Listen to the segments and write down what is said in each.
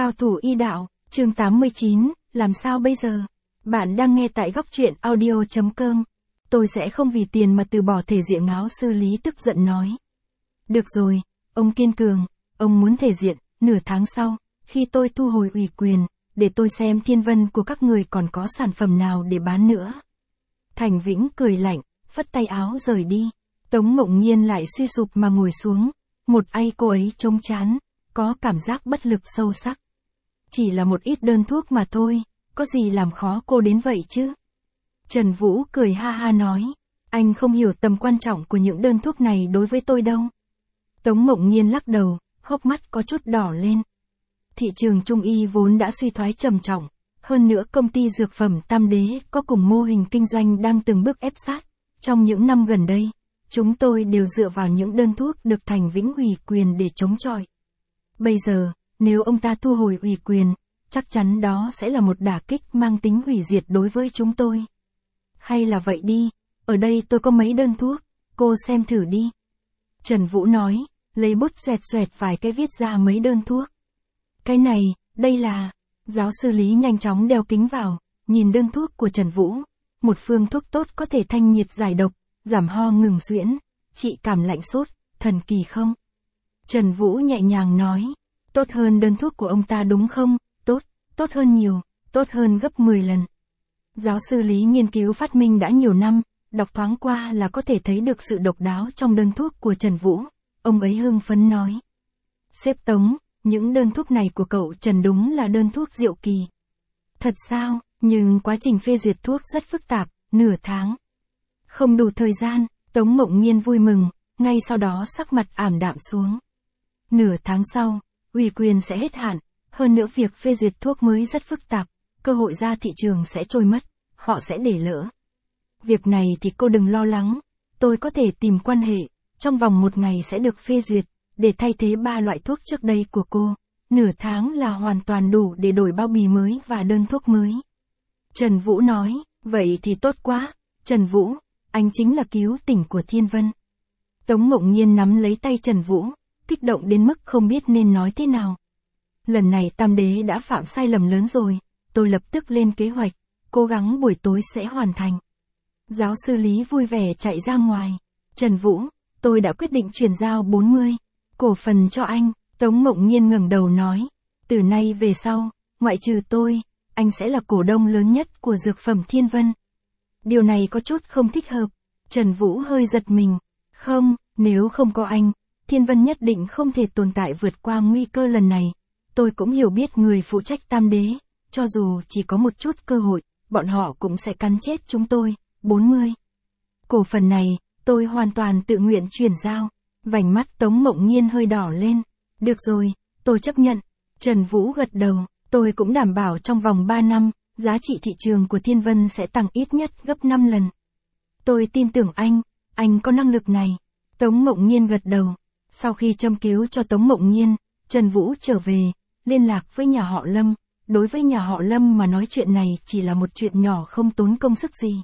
Cao thủ y đạo, chương 89, làm sao bây giờ? Bạn đang nghe tại góc truyện audio.com. Tôi sẽ không vì tiền mà từ bỏ thể diện, ngáo sư Lý tức giận nói. Được rồi, ông kiên cường, ông muốn thể diện, nửa tháng sau, khi tôi thu hồi ủy quyền, để tôi xem thiên vân của các người còn có sản phẩm nào để bán nữa. Thành Vĩnh cười lạnh, phất tay áo rời đi. Tống Mộng Nhiên lại suy sụp mà ngồi xuống, một ai cô ấy trông chán, có cảm giác bất lực sâu sắc. Chỉ là một ít đơn thuốc mà thôi, có gì làm khó cô đến vậy chứ? Trần Vũ cười ha ha nói, anh không hiểu tầm quan trọng của những đơn thuốc này đối với tôi đâu. Tống Mộng Nhiên lắc đầu, hốc mắt có chút đỏ lên. Thị trường trung y vốn đã suy thoái trầm trọng, hơn nữa công ty dược phẩm Tam Đế có cùng mô hình kinh doanh đang từng bước ép sát. Trong những năm gần đây, chúng tôi đều dựa vào những đơn thuốc được Thành Vĩnh ủy quyền để chống chọi. Bây giờ, nếu ông ta thu hồi ủy quyền, chắc chắn đó sẽ là một đả kích mang tính hủy diệt đối với chúng tôi. Hay là vậy đi, ở đây tôi có mấy đơn thuốc, cô xem thử đi. Trần Vũ nói, lấy bút xoẹt xoẹt vài cái viết ra mấy đơn thuốc. Cái này, đây là... Giáo sư Lý nhanh chóng đeo kính vào, nhìn đơn thuốc của Trần Vũ. Một phương thuốc tốt có thể thanh nhiệt giải độc, giảm ho ngừng suyễn, trị cảm lạnh sốt, thần kỳ không? Trần Vũ nhẹ nhàng nói, tốt hơn đơn thuốc của ông ta đúng không? Tốt hơn nhiều, tốt hơn gấp 10 lần. Giáo sư Lý nghiên cứu phát minh đã nhiều năm, đọc thoáng qua là có thể thấy được sự độc đáo trong đơn thuốc của Trần Vũ. Ông ấy hưng phấn nói. Sếp Tống, những đơn thuốc này của cậu Trần đúng là đơn thuốc diệu kỳ. Thật sao, nhưng quá trình phê duyệt thuốc rất phức tạp, nửa tháng. Không đủ thời gian, Tống Mộng Nhiên vui mừng, ngay sau đó sắc mặt ảm đạm xuống. Nửa tháng sau, ủy quyền sẽ hết hạn, hơn nữa việc phê duyệt thuốc mới rất phức tạp, cơ hội ra thị trường sẽ trôi mất, họ sẽ để lỡ. Việc này thì cô đừng lo lắng, tôi có thể tìm quan hệ, trong vòng 1 ngày sẽ được phê duyệt, để thay thế 3 loại thuốc trước đây của cô. Nửa tháng là hoàn toàn đủ để đổi bao bì mới và đơn thuốc mới. Trần Vũ nói, vậy thì tốt quá, Trần Vũ, anh chính là cứu tỉnh của Thiên Vân. Tống Mộng Nhiên nắm lấy tay Trần Vũ, kích động đến mức không biết nên nói thế nào. Lần này Tam Đế đã phạm sai lầm lớn rồi, tôi lập tức lên kế hoạch, cố gắng buổi tối sẽ hoàn thành. Giáo sư Lý vui vẻ chạy ra ngoài. Trần Vũ, tôi đã quyết định chuyển giao 40 cổ phần cho anh. Tống Mộng Nhiên ngẩng đầu nói, từ nay về sau, ngoại trừ tôi, anh sẽ là cổ đông lớn nhất của dược phẩm Thiên Vân. Điều này có chút không thích hợp. Trần Vũ hơi giật mình. Không, nếu không có anh, Thiên Vân nhất định không thể tồn tại vượt qua nguy cơ lần này. Tôi cũng hiểu biết người phụ trách Tam Đế, cho dù chỉ có một chút cơ hội, bọn họ cũng sẽ cắn chết chúng tôi. 40 cổ phần này, tôi hoàn toàn tự nguyện chuyển giao. Vành mắt Tống Mộng Nhiên hơi đỏ lên. Được rồi, tôi chấp nhận. Trần Vũ gật đầu, tôi cũng đảm bảo trong vòng 3 năm, giá trị thị trường của Thiên Vân sẽ tăng ít nhất gấp 5 lần. Tôi tin tưởng anh có năng lực này. Tống Mộng Nhiên gật đầu. Sau khi châm cứu cho Tống Mộng Nhiên, Trần Vũ trở về, liên lạc với nhà họ Lâm. Đối với nhà họ Lâm mà nói chuyện này chỉ là một chuyện nhỏ không tốn công sức gì.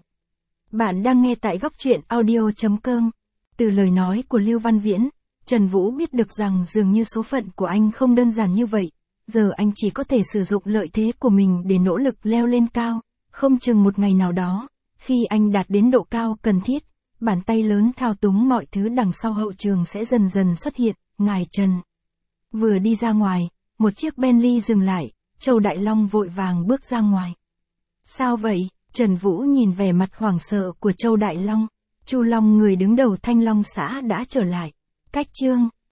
Bạn đang nghe tại góc truyện audio.com. Từ lời nói của Lưu Văn Viễn, Trần Vũ biết được rằng dường như số phận của anh không đơn giản như vậy. Giờ anh chỉ có thể sử dụng lợi thế của mình để nỗ lực leo lên cao. Không chừng một ngày nào đó, khi anh đạt đến độ cao cần thiết, bàn tay lớn thao túng mọi thứ đằng sau hậu trường sẽ dần dần xuất hiện. Ngài Trần. Vừa đi ra ngoài, một chiếc Bentley dừng lại, Châu Đại Long vội vàng bước ra ngoài. Sao vậy? Trần Vũ nhìn vẻ mặt hoảng sợ của Châu Đại Long. Chu Long, người đứng đầu Thanh Long xã đã trở lại. Cách chương